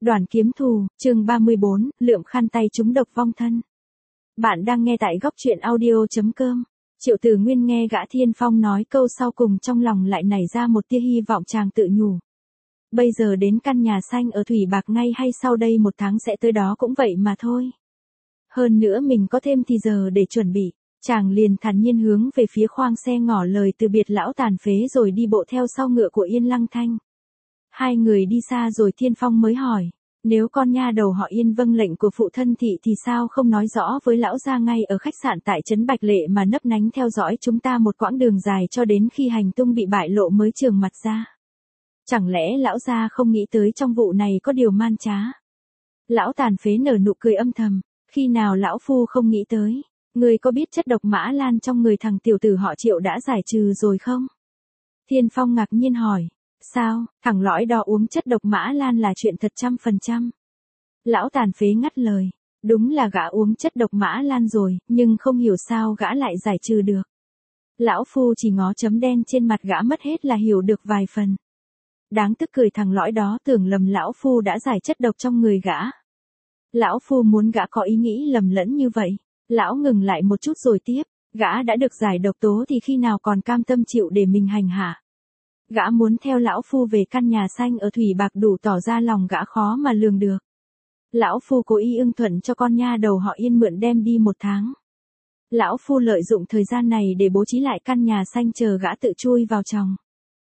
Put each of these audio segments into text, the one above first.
Đoàn kiếm thù, chương 34, lượm khăn tay trúng độc vong thân. Bạn đang nghe tại góc truyện audio.com. Triệu Tử Nguyên nghe gã Thiên Phong nói câu sau cùng trong lòng lại nảy ra một tia hy vọng, chàng tự nhủ. Bây giờ đến căn nhà xanh ở Thủy Bạc ngay hay sau đây 1 tháng sẽ tới đó cũng vậy mà thôi. Hơn nữa mình có thêm thì giờ để chuẩn bị, chàng liền thản nhiên hướng về phía khoang xe ngỏ lời từ biệt lão tàn phế rồi đi bộ theo sau ngựa của Yên Lăng Thanh. Hai người đi xa rồi Thiên Phong mới hỏi, nếu con nha đầu họ Yên vâng lệnh của phụ thân thị thì sao không nói rõ với lão gia ngay ở khách sạn tại trấn Bạch Lệ mà nấp nánh theo dõi chúng ta một quãng đường dài cho đến khi hành tung bị bại lộ mới trường mặt ra. Chẳng lẽ lão gia không nghĩ tới trong vụ này có điều man trá? Lão tàn phế nở nụ cười âm thầm, khi nào lão phu không nghĩ tới, người có biết chất độc mã lan trong người thằng tiểu tử họ Triệu đã giải trừ rồi không? Thiên Phong ngạc nhiên hỏi. Sao, thằng lõi đó uống chất độc mã lan là chuyện thật 100%. Lão tàn phế ngắt lời, đúng là gã uống chất độc mã lan rồi, nhưng không hiểu sao gã lại giải trừ được. Lão phu chỉ ngó chấm đen trên mặt gã mất hết là hiểu được vài phần. Đáng tức cười, thằng lõi đó tưởng lầm lão phu đã giải chất độc trong người gã. Lão phu muốn gã có ý nghĩ lầm lẫn như vậy. Lão ngừng lại một chút rồi tiếp, gã đã được giải độc tố thì khi nào còn cam tâm chịu để mình hành hạ. Gã muốn theo lão phu về căn nhà xanh ở Thủy Bạc đủ tỏ ra lòng gã khó mà lường được. Lão phu cố ý ưng thuận cho con nha đầu họ Yên mượn đem đi 1 tháng. Lão phu lợi dụng thời gian này để bố trí lại căn nhà xanh chờ gã tự chui vào trong.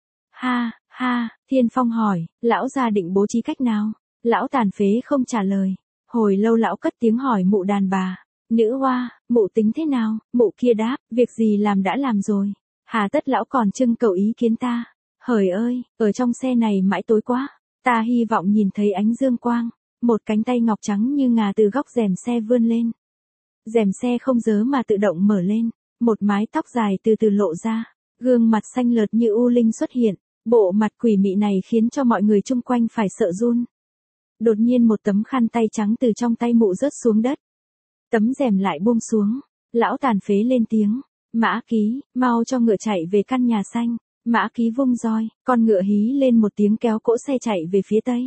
Ha, Thiên Phong hỏi, lão gia định bố trí cách nào? Lão tàn phế không trả lời. Hồi lâu lão cất tiếng hỏi mụ đàn bà, nữ hoa, mụ tính thế nào? Mụ kia đáp, việc gì làm đã làm rồi. Hà tất lão còn trưng cầu ý kiến ta? Hời ơi, ở trong xe này mãi tối quá, ta hy vọng nhìn thấy ánh dương quang, một cánh tay ngọc trắng như ngà từ góc rèm xe vươn lên. Rèm xe không dớ mà tự động mở lên, một mái tóc dài từ từ lộ ra, gương mặt xanh lợt như u linh xuất hiện, bộ mặt quỷ mị này khiến cho mọi người chung quanh phải sợ run. Đột nhiên một tấm khăn tay trắng từ trong tay mụ rớt xuống đất. Tấm rèm lại buông xuống, lão tàn phế lên tiếng, Mã Ký, mau cho ngựa chạy về căn nhà xanh. Mã Ký vung roi, con ngựa hí lên một tiếng kéo cỗ xe chạy về phía tây.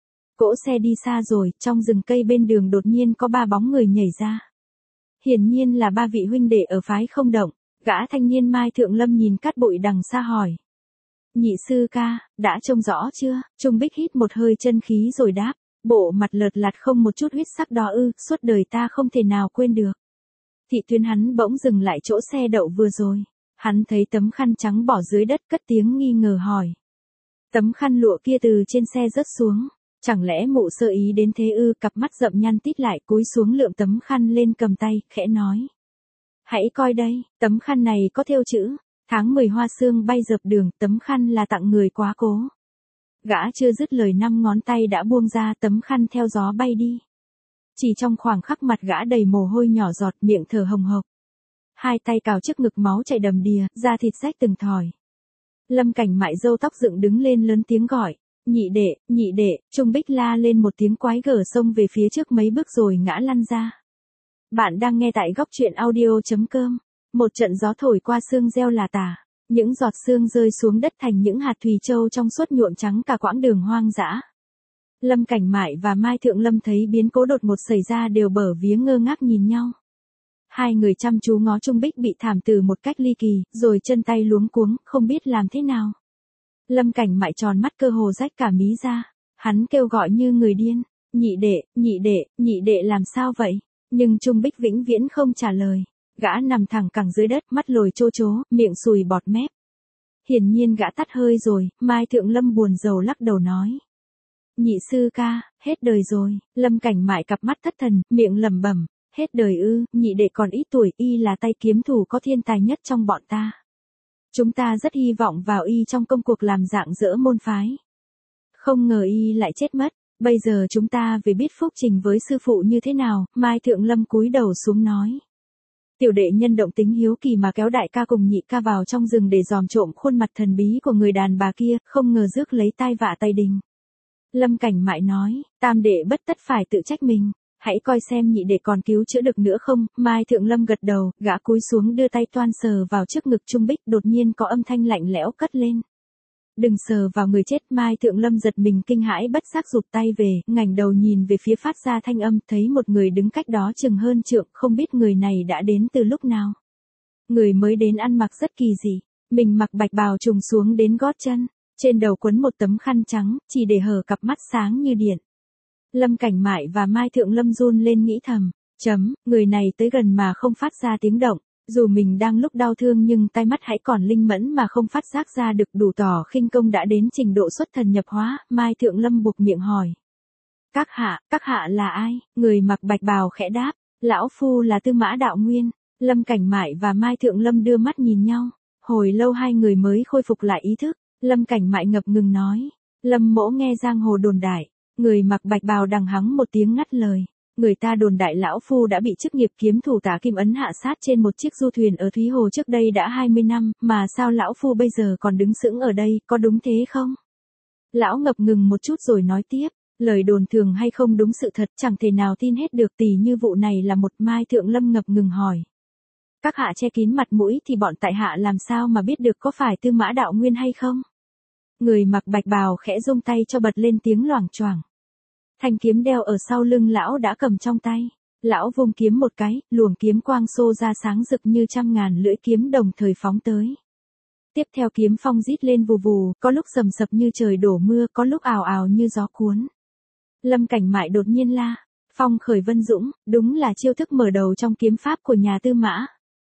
Cỗ xe đi xa rồi, trong rừng cây bên đường đột nhiên có 3 bóng người nhảy ra. Hiển nhiên là 3 vị huynh đệ ở phái Không Động. Gã thanh niên Mai Thượng Lâm nhìn cát bụi đằng xa hỏi. Nhị sư ca, đã trông rõ chưa? Trung Bích hít một hơi chân khí rồi đáp, bộ mặt lợt lạt không một chút huyết sắc đó ư, suốt đời ta không thể nào quên được. Thị Tuyên hắn bỗng dừng lại chỗ xe đậu vừa rồi. Hắn thấy tấm khăn trắng bỏ dưới đất, cất tiếng nghi ngờ hỏi. Tấm khăn lụa kia từ trên xe rớt xuống, chẳng lẽ mụ sơ ý đến thế ư? Cặp mắt rậm nhăn tít lại, cúi xuống lượm tấm khăn lên cầm tay, khẽ nói. Hãy coi đây, tấm khăn này có thêu chữ, tháng 10 hoa sương bay dập đường, tấm khăn là tặng người quá cố. Gã chưa dứt lời 5 ngón tay đã buông ra, tấm khăn theo gió bay đi. Chỉ trong khoảng khắc mặt gã đầy mồ hôi nhỏ giọt, miệng thở hồng hộc. 2 tay cào trước ngực, máu chảy đầm đìa, da thịt rách từng thỏi. Lâm Cảnh Mại râu tóc dựng đứng lên lớn tiếng gọi, nhị đệ, Trung Bích la lên một tiếng quái gở xông về phía trước mấy bước rồi ngã lăn ra. Bạn đang nghe tại góc truyện audio.com. Một trận gió thổi qua sương reo là tả, những giọt sương rơi xuống đất thành những hạt thủy châu trong suốt nhuộm trắng cả quãng đường hoang dã. Lâm Cảnh Mại và Mai Thượng Lâm thấy biến cố đột ngột xảy ra đều bở vía ngơ ngác nhìn nhau. Hai người chăm chú ngó Trung Bích bị thảm tử một cách ly kỳ, rồi chân tay luống cuống, không biết làm thế nào. Lâm Cảnh Mại tròn mắt cơ hồ rách cả mí ra, hắn kêu gọi như người điên, nhị đệ làm sao vậy? Nhưng Trung Bích vĩnh viễn không trả lời, gã nằm thẳng cẳng dưới đất, mắt lồi chô chố, miệng sùi bọt mép. Hiển nhiên gã tắt hơi rồi, Mai Thượng Lâm buồn rầu lắc đầu nói. Nhị sư ca, hết đời rồi. Lâm Cảnh Mại cặp mắt thất thần, miệng lẩm bẩm. Hết đời ư? Nhị đệ còn ít tuổi, y là tay kiếm thủ có thiên tài nhất trong bọn ta. Chúng ta rất hy vọng vào y trong công cuộc làm rạng rỡ môn phái. Không ngờ y lại chết mất, bây giờ chúng ta về biết phúc trình với sư phụ như thế nào. Mai Thượng Lâm cúi đầu xuống nói. Tiểu đệ nhân động tính hiếu kỳ mà kéo đại ca cùng nhị ca vào trong rừng để dòm trộm khuôn mặt thần bí của người đàn bà kia, không ngờ rước lấy tai vạ Tây Đình. Lâm Cảnh Mại nói, tam đệ bất tất phải tự trách mình. Hãy coi xem nhị đệ còn cứu chữa được nữa không? Mai Thượng Lâm gật đầu, gã cúi xuống đưa tay toan sờ vào trước ngực Trung Bích, đột nhiên có âm thanh lạnh lẽo cất lên. Đừng sờ vào người chết. Mai Thượng Lâm giật mình kinh hãi bất giác rụt tay về, ngẩng đầu nhìn về phía phát ra thanh âm, thấy một người đứng cách đó chừng hơn trượng, không biết người này đã đến từ lúc nào. Người mới đến ăn mặc rất kỳ dị, mình mặc bạch bào trùng xuống đến gót chân, trên đầu quấn một tấm khăn trắng, chỉ để hở cặp mắt sáng như điện. Lâm Cảnh Mại và Mai Thượng Lâm run lên nghĩ thầm, người này tới gần mà không phát ra tiếng động, dù mình đang lúc đau thương nhưng tai mắt hãy còn linh mẫn mà không phát giác ra được, đủ tỏ khinh công đã đến trình độ xuất thần nhập hóa. Mai Thượng Lâm buộc miệng hỏi. Các hạ là ai? Người mặc bạch bào khẽ đáp, lão phu là Tư Mã Đạo Nguyên. Lâm Cảnh Mại và Mai Thượng Lâm đưa mắt nhìn nhau, hồi lâu hai người mới khôi phục lại ý thức. Lâm Cảnh Mại ngập ngừng nói, Lâm mỗ nghe giang hồ đồn đại. Người mặc bạch bào đằng hắng một tiếng ngắt lời. Người ta đồn đại lão phu đã bị chức nghiệp kiếm thủ Tả Kim Ấn hạ sát trên một chiếc du thuyền ở Thúy Hồ trước đây đã 20 năm, mà sao lão phu bây giờ còn đứng sững ở đây, có đúng thế không? Lão ngập ngừng một chút rồi nói tiếp, lời đồn thường hay không đúng sự thật, chẳng thể nào tin hết được, tỉ như vụ này là một. Mai Thượng Lâm ngập ngừng hỏi. Các hạ che kín mặt mũi thì bọn tại hạ làm sao mà biết được có phải Tư Mã Đạo Nguyên hay không? Người mặc bạch bào khẽ rung tay cho bật lên tiếng loảng choảng. Thanh kiếm đeo ở sau lưng lão đã cầm trong tay. Lão vung kiếm một cái, luồng kiếm quang xô ra sáng rực như trăm ngàn lưỡi kiếm đồng thời phóng tới. Tiếp theo kiếm phong rít lên vù vù, có lúc sầm sập như trời đổ mưa, có lúc ào ào như gió cuốn. Lâm Cảnh Mại đột nhiên la, phong khởi vân dũng, đúng là chiêu thức mở đầu trong kiếm pháp của nhà Tư Mã.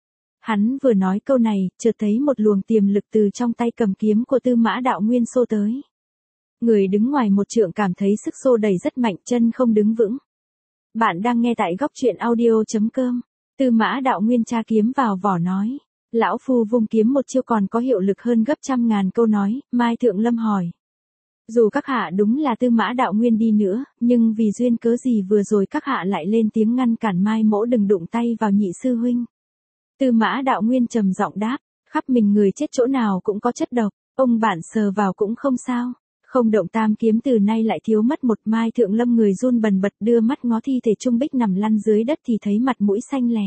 Hắn vừa nói câu này, chợt thấy một luồng tiềm lực từ trong tay cầm kiếm của Tư Mã Đạo Nguyên xô tới. Người đứng ngoài một trượng cảm thấy sức xô đẩy rất mạnh, chân không đứng vững. Bạn đang nghe tại góc truyện audio.com. Tư Mã Đạo Nguyên tra kiếm vào vỏ nói. Lão phu vung kiếm một chiêu còn có hiệu lực hơn gấp trăm ngàn câu nói. Mai Thượng Lâm hỏi. Dù các hạ đúng là Tư Mã Đạo Nguyên đi nữa, nhưng vì duyên cớ gì vừa rồi các hạ lại lên tiếng ngăn cản Mai mỗ đừng đụng tay vào nhị sư huynh? Tư Mã Đạo Nguyên trầm giọng đáp. Khắp mình người chết chỗ nào cũng có chất độc, ông bản sờ vào cũng không sao. Không động tam kiếm từ nay lại thiếu mất một. Mai Thượng Lâm người run bần bật đưa mắt ngó thi thể Trung Bích nằm lăn dưới đất thì thấy mặt mũi xanh lè.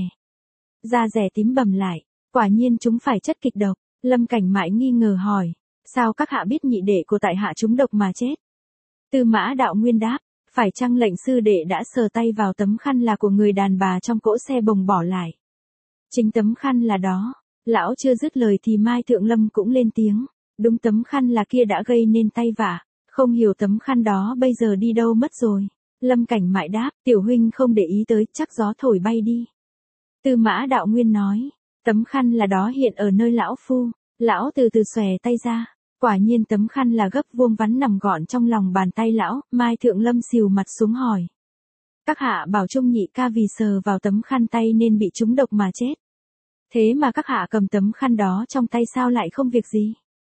Da rẻ tím bầm lại, quả nhiên chúng phải chất kịch độc. Lâm Cảnh Mại nghi ngờ hỏi, sao các hạ biết nhị đệ của tại hạ trúng độc mà chết? Tư Mã Đạo Nguyên đáp, phải chăng lệnh sư đệ đã sờ tay vào tấm khăn là của người đàn bà trong cỗ xe bồng bỏ lại? Chính tấm khăn là đó. Lão chưa dứt lời thì Mai Thượng Lâm cũng lên tiếng. Đúng, tấm khăn là kia đã gây nên tay vạ, không hiểu tấm khăn đó bây giờ đi đâu mất rồi. Lâm Cảnh Mại đáp, tiểu huynh không để ý tới, chắc gió thổi bay đi. Tư Mã Đạo Nguyên nói, tấm khăn là đó hiện ở nơi lão phu. Lão từ từ xòe tay ra, quả nhiên tấm khăn là gấp vuông vắn nằm gọn trong lòng bàn tay lão. Mai Thượng Lâm xìu mặt xuống hỏi. Các hạ bảo Trung nhị ca vì sờ vào tấm khăn tay nên bị trúng độc mà chết. Thế mà các hạ cầm tấm khăn đó trong tay sao lại không việc gì?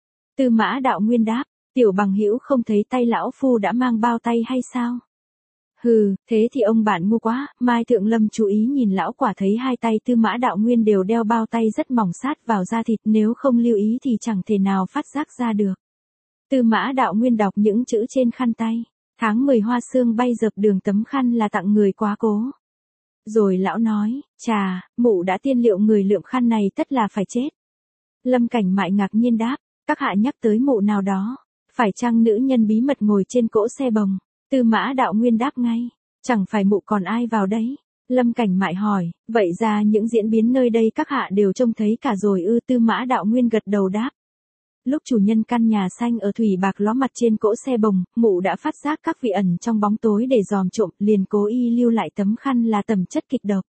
Tư Mã Đạo Nguyên đáp, tiểu bằng hữu không thấy tay lão phu đã mang bao tay hay sao? Hừ, thế thì ông bạn ngu quá. Mai Thượng Lâm chú ý nhìn lão, quả thấy hai tay Tư Mã Đạo Nguyên đều đeo bao tay rất mỏng sát vào da thịt, nếu không lưu ý thì chẳng thể nào phát giác ra được. Tư Mã Đạo Nguyên đọc những chữ trên khăn tay. Tháng 10 hoa sương bay dập đường, tấm khăn là tặng người quá cố. Rồi lão nói, chà, mụ đã tiên liệu người lượm khăn này tất là phải chết. Lâm Cảnh Mại ngạc nhiên đáp, các hạ nhắc tới mụ nào đó, phải chăng nữ nhân bí mật ngồi trên cỗ xe bồng? Tư Mã Đạo Nguyên đáp ngay, chẳng phải mụ còn ai vào đấy? Lâm Cảnh Mại hỏi, vậy ra những diễn biến nơi đây các hạ đều trông thấy cả rồi ư? Tư Mã Đạo Nguyên gật đầu đáp. Lúc chủ nhân căn nhà xanh ở Thủy Bạc ló mặt trên cỗ xe bồng, mụ đã phát giác các vị ẩn trong bóng tối để dòm trộm, liền cố ý lưu lại tấm khăn là tẩm chất kịch độc.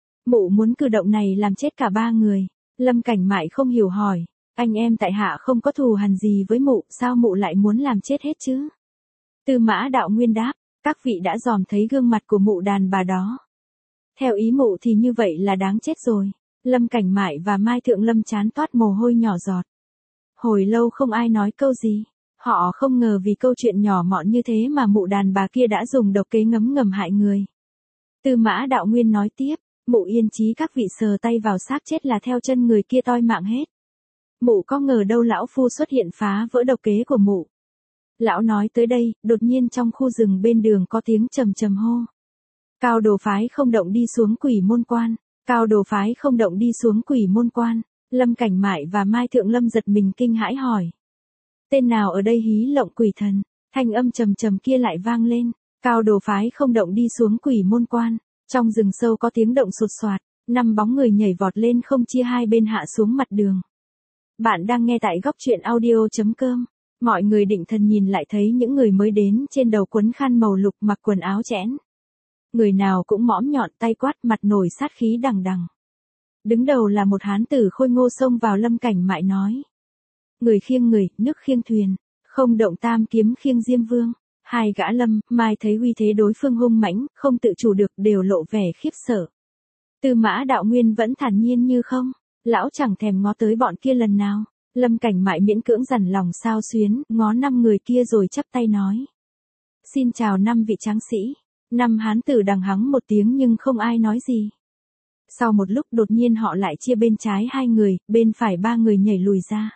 Mụ muốn cử động này làm chết cả ba người. Lâm Cảnh Mại không hiểu hỏi, anh em tại hạ không có thù hằn gì với mụ, sao mụ lại muốn làm chết hết chứ? Tư Mã Đạo Nguyên đáp, các vị đã dòm thấy gương mặt của mụ đàn bà đó. Theo ý mụ thì như vậy là đáng chết rồi. Lâm Cảnh Mại và Mai Thượng Lâm chán toát mồ hôi nhỏ giọt. Hồi lâu không ai nói câu gì. Họ không ngờ vì câu chuyện nhỏ mọn như thế mà mụ đàn bà kia đã dùng độc kế ngấm ngầm hại người. Tư Mã Đạo Nguyên nói tiếp, mụ yên chí các vị sờ tay vào xác chết là theo chân người kia toi mạng hết. Mụ có ngờ đâu lão phu xuất hiện phá vỡ độc kế của mụ. Lão nói tới đây, đột nhiên trong khu rừng bên đường có tiếng trầm trầm hô. Cao đồ phái không động đi xuống Quỷ Môn Quan. Cao đồ phái không động đi xuống Quỷ Môn Quan. Lâm Cảnh Mại và Mai Thượng Lâm giật mình kinh hãi hỏi. Tên nào ở đây hí lộng quỷ thần, thanh âm trầm trầm kia lại vang lên, cao đồ phái không động đi xuống quỷ môn quan, trong rừng sâu có tiếng động sột soạt, 5 bóng người nhảy vọt lên không chia hai bên hạ xuống mặt đường. Bạn đang nghe tại góc truyện audio.com. Mọi người định thần nhìn lại thấy những người mới đến trên đầu quấn khăn màu lục mặc quần áo chẽn. Người nào cũng mõm nhọn tay quát mặt nổi sát khí đằng đằng. Đứng đầu là một hán tử khôi ngô xông vào Lâm Cảnh Mại nói. Người khiêng người, nước khiêng thuyền, không động tam kiếm khiêng Diêm Vương. Hai gã Lâm, Mai thấy uy thế đối phương hung mãnh, không tự chủ được đều lộ vẻ khiếp sợ. Tư Mã Đạo Nguyên vẫn thản nhiên như không, lão chẳng thèm ngó tới bọn kia lần nào. Lâm Cảnh Mại miễn cưỡng dằn lòng sao xuyến, ngó 5 người kia rồi chắp tay nói. Xin chào 5 vị tráng sĩ. 5 hán tử đằng hắng một tiếng nhưng không ai nói gì. Sau một lúc đột nhiên họ lại chia bên trái 2 người, bên phải 3 người nhảy lùi ra.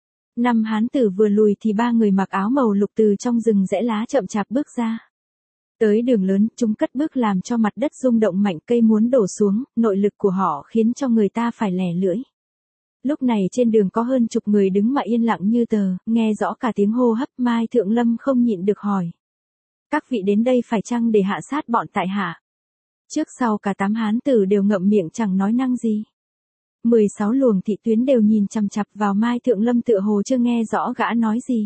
5 hán tử vừa lùi thì 3 người mặc áo màu lục từ trong rừng rẽ lá chậm chạp bước ra. Tới đường lớn, chúng cất bước làm cho mặt đất rung động mạnh, cây muốn đổ xuống, nội lực của họ khiến cho người ta phải lẻ lưỡi. Lúc này trên đường có hơn chục người đứng mà yên lặng như tờ, nghe rõ cả tiếng hô hấp. Mai Thượng Lâm không nhịn được hỏi. Các vị đến đây phải chăng để hạ sát bọn tại hạ? Trước sau cả 8 hán tử đều ngậm miệng chẳng nói năng gì. 16 luồng thị tuyến đều nhìn chằm chằm vào Mai Thượng Lâm tựa hồ chưa nghe rõ gã nói gì.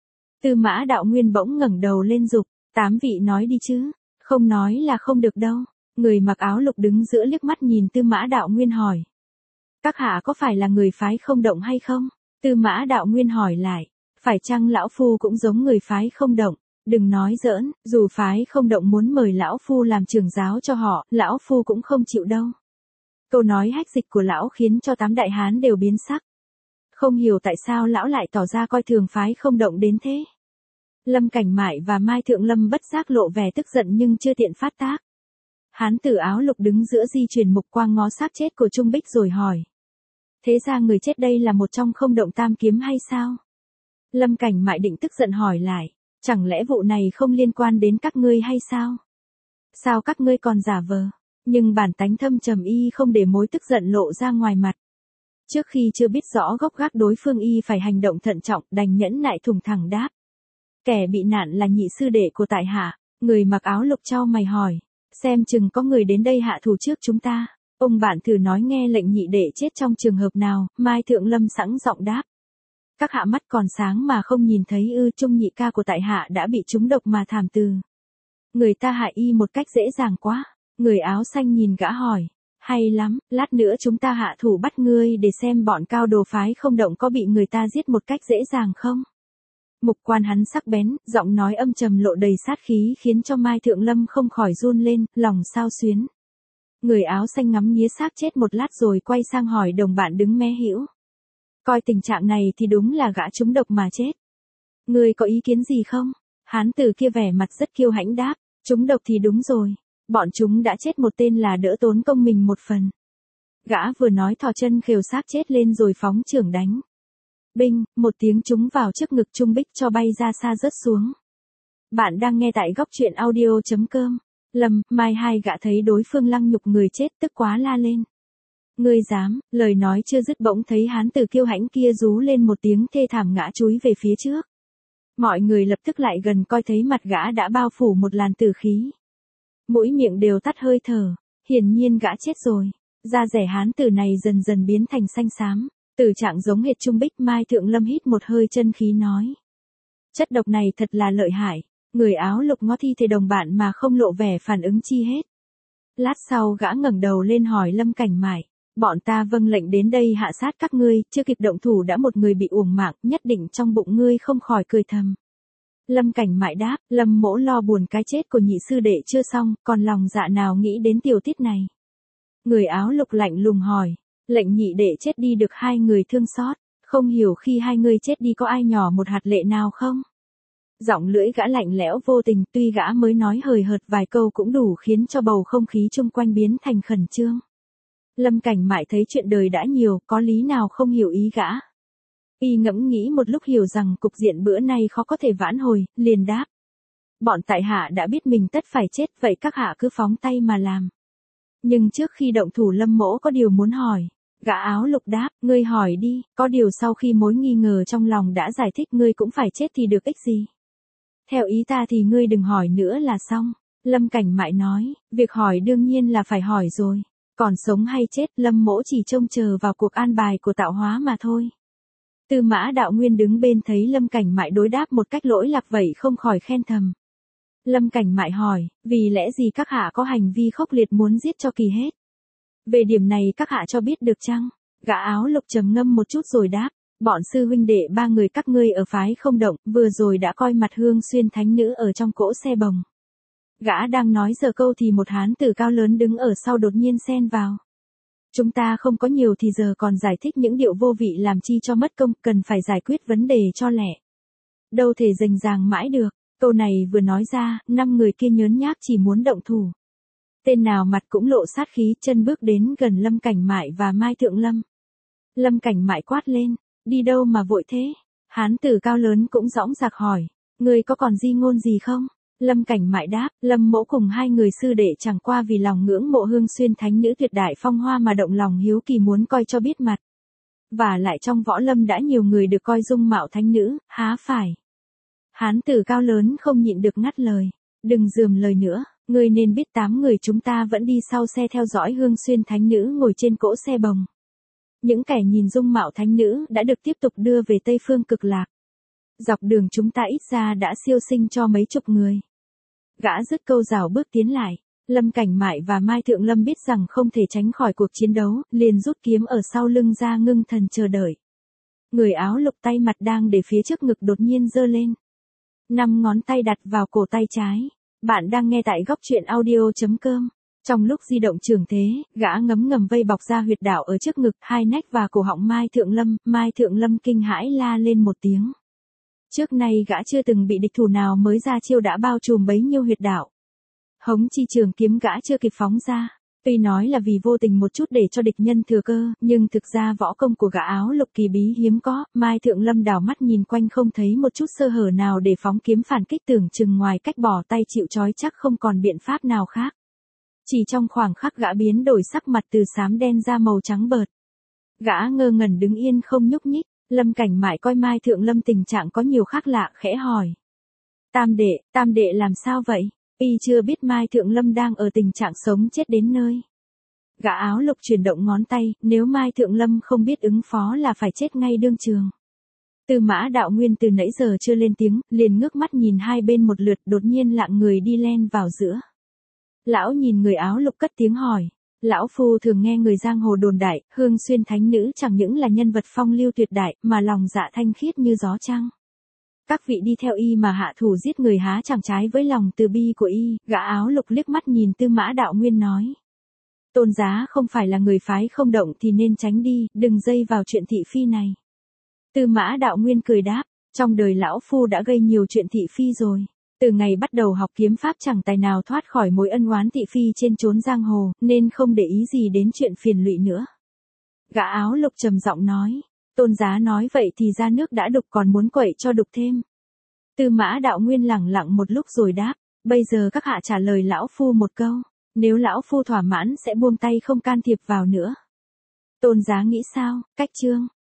Tư Mã Đạo Nguyên bỗng ngẩng đầu lên dục, 8 vị nói đi chứ, không nói là không được đâu. Người mặc áo lục đứng giữa liếc mắt nhìn Tư Mã Đạo Nguyên hỏi. Các hạ có phải là người phái không động hay không? Tư Mã Đạo Nguyên hỏi lại, phải chăng lão phu cũng giống người phái không động? Đừng nói giỡn, dù phái không động muốn mời lão phu làm trưởng giáo cho họ, lão phu cũng không chịu đâu. Câu nói hách dịch của lão khiến cho 8 đại hán đều biến sắc. Không hiểu tại sao lão lại tỏ ra coi thường phái không động đến thế. Lâm Cảnh Mại và Mai Thượng Lâm bất giác lộ vẻ tức giận nhưng chưa tiện phát tác. Hán tử áo lục đứng giữa di chuyển mục quang ngó xác chết của Trung Bích rồi hỏi. Thế ra người chết đây là một trong không động tam kiếm hay sao? Lâm Cảnh Mại định tức giận hỏi lại. Chẳng lẽ vụ này không liên quan đến các ngươi hay sao? Sao các ngươi còn giả vờ? Nhưng bản tánh thâm trầm y không để mối tức giận lộ ra ngoài mặt. Trước khi chưa biết rõ gốc gác đối phương y phải hành động thận trọng, đành nhẫn nại thùng thẳng đáp. Kẻ bị nạn là nhị sư đệ của tại hạ. Người mặc áo lục chau mày hỏi. Xem chừng có người đến đây hạ thủ trước chúng ta. Ông bạn thử nói nghe lệnh nhị đệ chết trong trường hợp nào. Mai Thượng Lâm sẵn giọng đáp. Các hạ mắt còn sáng mà không nhìn thấy ư? Trung nhị ca của tại hạ đã bị trúng độc mà thảm từ. Người ta hại y một cách dễ dàng quá. Người áo xanh nhìn gã hỏi. Hay lắm, lát nữa chúng ta hạ thủ bắt ngươi để xem bọn cao đồ phái không động có bị người ta giết một cách dễ dàng không? Mục quan hắn sắc bén, giọng nói âm trầm lộ đầy sát khí khiến cho Mai Thượng Lâm không khỏi run lên, lòng xao xuyến. Người áo xanh ngắm nghía xác chết một lát rồi quay sang hỏi đồng bạn đứng mé hữu. Coi tình trạng này thì đúng là gã trúng độc mà chết. Ngươi có ý kiến gì không? Hán tử kia vẻ mặt rất kiêu hãnh đáp. Trúng độc thì đúng rồi. Bọn chúng đã chết một tên là đỡ tốn công mình một phần. Gã vừa nói thò chân khều xác chết lên rồi phóng chưởng đánh. Binh, một tiếng trúng vào trước ngực Trung Bích cho bay ra xa rớt xuống. Bạn đang nghe tại góc truyện audio.com. Lâm, Mai hai gã thấy đối phương lăng nhục người chết tức quá la lên. Ngươi dám, lời nói chưa dứt bỗng thấy hán tử kiêu hãnh kia rú lên một tiếng thê thảm ngã chúi về phía trước. Mọi người lập tức lại gần coi thấy mặt gã đã bao phủ một làn tử khí. Mũi miệng đều tắt hơi thở, hiển nhiên gã chết rồi. Da rẻ hán tử này dần dần biến thành xanh xám, tử trạng giống hệt Trung Bích. Mai Thượng Lâm hít một hơi chân khí nói. Chất độc này thật là lợi hại. Người áo lục ngó thi thể đồng bạn mà không lộ vẻ phản ứng chi hết. Lát sau gã ngẩng đầu lên hỏi Lâm Cảnh Mại. Bọn ta vâng lệnh đến đây hạ sát các ngươi, chưa kịp động thủ đã một người bị uổng mạng, nhất định trong bụng ngươi không khỏi cười thầm. Lâm Cảnh Mại đáp, Lâm mỗ lo buồn cái chết của nhị sư đệ chưa xong, còn lòng dạ nào nghĩ đến tiểu tiết này. Người áo lục lạnh lùng hỏi, lệnh nhị đệ chết đi được 2 người thương xót, không hiểu khi 2 người chết đi có ai nhỏ một hạt lệ nào không? Giọng lưỡi gã lạnh lẽo vô tình, tuy gã mới nói hời hợt vài câu cũng đủ khiến cho bầu không khí chung quanh biến thành khẩn trương. Lâm Cảnh Mại thấy chuyện đời đã nhiều, có lý nào không hiểu ý gã. Y ngẫm nghĩ một lúc hiểu rằng cục diện bữa nay khó có thể vãn hồi, liền đáp. Bọn tại hạ đã biết mình tất phải chết, vậy các hạ cứ phóng tay mà làm. Nhưng trước khi động thủ Lâm mỗ có điều muốn hỏi. Gã áo lục đáp, ngươi hỏi đi, có điều sau khi mối nghi ngờ trong lòng đã giải thích ngươi cũng phải chết thì được ích gì. Theo ý ta thì ngươi đừng hỏi nữa là xong. Lâm Cảnh Mại nói, việc hỏi đương nhiên là phải hỏi rồi. Còn sống hay chết, Lâm mỗ chỉ trông chờ vào cuộc an bài của tạo hóa mà thôi. Tư Mã Đạo Nguyên đứng bên thấy Lâm Cảnh Mại đối đáp một cách lỗi lạc vậy không khỏi khen thầm. Lâm Cảnh Mại hỏi, vì lẽ gì các hạ có hành vi khốc liệt muốn giết cho kỳ hết? Về điểm này các hạ cho biết được chăng? Gã áo lục trầm ngâm một chút rồi đáp, bọn sư huynh đệ ba người các ngươi ở phái không động, vừa rồi đã coi mặt Hương Xuyên thánh nữ ở trong cỗ xe bồng. Gã đang nói giờ câu thì một hán tử cao lớn đứng ở sau đột nhiên xen vào. Chúng ta không có nhiều thì giờ còn giải thích những điệu vô vị làm chi cho mất công, cần phải giải quyết vấn đề cho lẹ. Đâu thể rành ràng mãi được, câu này vừa nói ra, 5 người kia nhớn nhác chỉ muốn động thủ. Tên nào mặt cũng lộ sát khí, chân bước đến gần Lâm Cảnh Mại và Mai Thượng Lâm. Lâm Cảnh Mại quát lên, đi đâu mà vội thế? Hán tử cao lớn cũng dõng dạc hỏi, ngươi có còn di ngôn gì không? Lâm Cảnh Mại đáp, Lâm mỗ cùng 2 người sư đệ chẳng qua vì lòng ngưỡng mộ Hương Xuyên thánh nữ tuyệt đại phong hoa mà động lòng hiếu kỳ muốn coi cho biết mặt. Và lại trong võ lâm đã nhiều người được coi dung mạo thánh nữ, há phải. Hán tử cao lớn không nhịn được ngắt lời, đừng rườm lời nữa, ngươi nên biết 8 người chúng ta vẫn đi sau xe theo dõi Hương Xuyên thánh nữ ngồi trên cỗ xe bồng. Những kẻ nhìn dung mạo thánh nữ đã được tiếp tục đưa về Tây Phương Cực Lạc. Dọc đường chúng ta ít ra đã siêu sinh cho mấy chục người. Gã dứt câu rào bước tiến lại. Lâm Cảnh Mại và Mai Thượng Lâm biết rằng không thể tránh khỏi cuộc chiến đấu, liền rút kiếm ở sau lưng ra ngưng thần chờ đợi. Người áo lục tay mặt đang để phía trước ngực đột nhiên giơ lên. 5 ngón tay đặt vào cổ tay trái. Bạn đang nghe tại góc truyện audio.com. Trong lúc di động trường thế, gã ngấm ngầm vây bọc ra huyệt đạo ở trước ngực, hai nách và cổ họng Mai Thượng Lâm kinh hãi la lên một tiếng. Trước nay gã chưa từng bị địch thủ nào mới ra chiêu đã bao trùm bấy nhiêu huyệt đạo. Hống chi trường kiếm gã chưa kịp phóng ra. Tuy nói là vì vô tình một chút để cho địch nhân thừa cơ, nhưng thực ra võ công của gã áo lục kỳ bí hiếm có. Mai Thượng Lâm đảo mắt nhìn quanh không thấy một chút sơ hở nào để phóng kiếm phản kích, tưởng chừng ngoài cách bỏ tay chịu trói chắc không còn biện pháp nào khác. Chỉ trong khoảng khắc gã biến đổi sắc mặt từ xám đen ra màu trắng bợt. Gã ngơ ngẩn đứng yên không nhúc nhích. Lâm Cảnh Mại coi Mai Thượng Lâm tình trạng có nhiều khác lạ khẽ hỏi. Tam đệ làm sao vậy? Y chưa biết Mai Thượng Lâm đang ở tình trạng sống chết đến nơi. Gã áo lục chuyển động ngón tay, nếu Mai Thượng Lâm không biết ứng phó là phải chết ngay đương trường. Tư Mã Đạo Nguyên từ nãy giờ chưa lên tiếng, liền ngước mắt nhìn hai bên một lượt, đột nhiên lạng người đi len vào giữa. Lão nhìn người áo lục cất tiếng hỏi. Lão phu thường nghe người giang hồ đồn đại, Hương Xuyên thánh nữ chẳng những là nhân vật phong lưu tuyệt đại, mà lòng dạ thanh khiết như gió trăng. Các vị đi theo y mà hạ thủ giết người há chẳng trái với lòng từ bi của y. Gã áo lục liếc mắt nhìn Tư Mã Đạo Nguyên nói. Tôn giá không phải là người phái không động thì nên tránh đi, đừng dây vào chuyện thị phi này. Tư Mã Đạo Nguyên cười đáp, trong đời lão phu đã gây nhiều chuyện thị phi rồi. Từ ngày bắt đầu học kiếm pháp chẳng tài nào thoát khỏi mối ân oán thị phi trên chốn giang hồ, nên không để ý gì đến chuyện phiền lụy nữa. Gã áo lục trầm giọng nói, tôn giá nói vậy thì ra nước đã đục còn muốn quậy cho đục thêm. Tư Mã Đạo Nguyên lẳng lặng một lúc rồi đáp, bây giờ các hạ trả lời lão phu một câu, nếu lão phu thỏa mãn sẽ buông tay không can thiệp vào nữa. Tôn giá nghĩ sao? Cách chương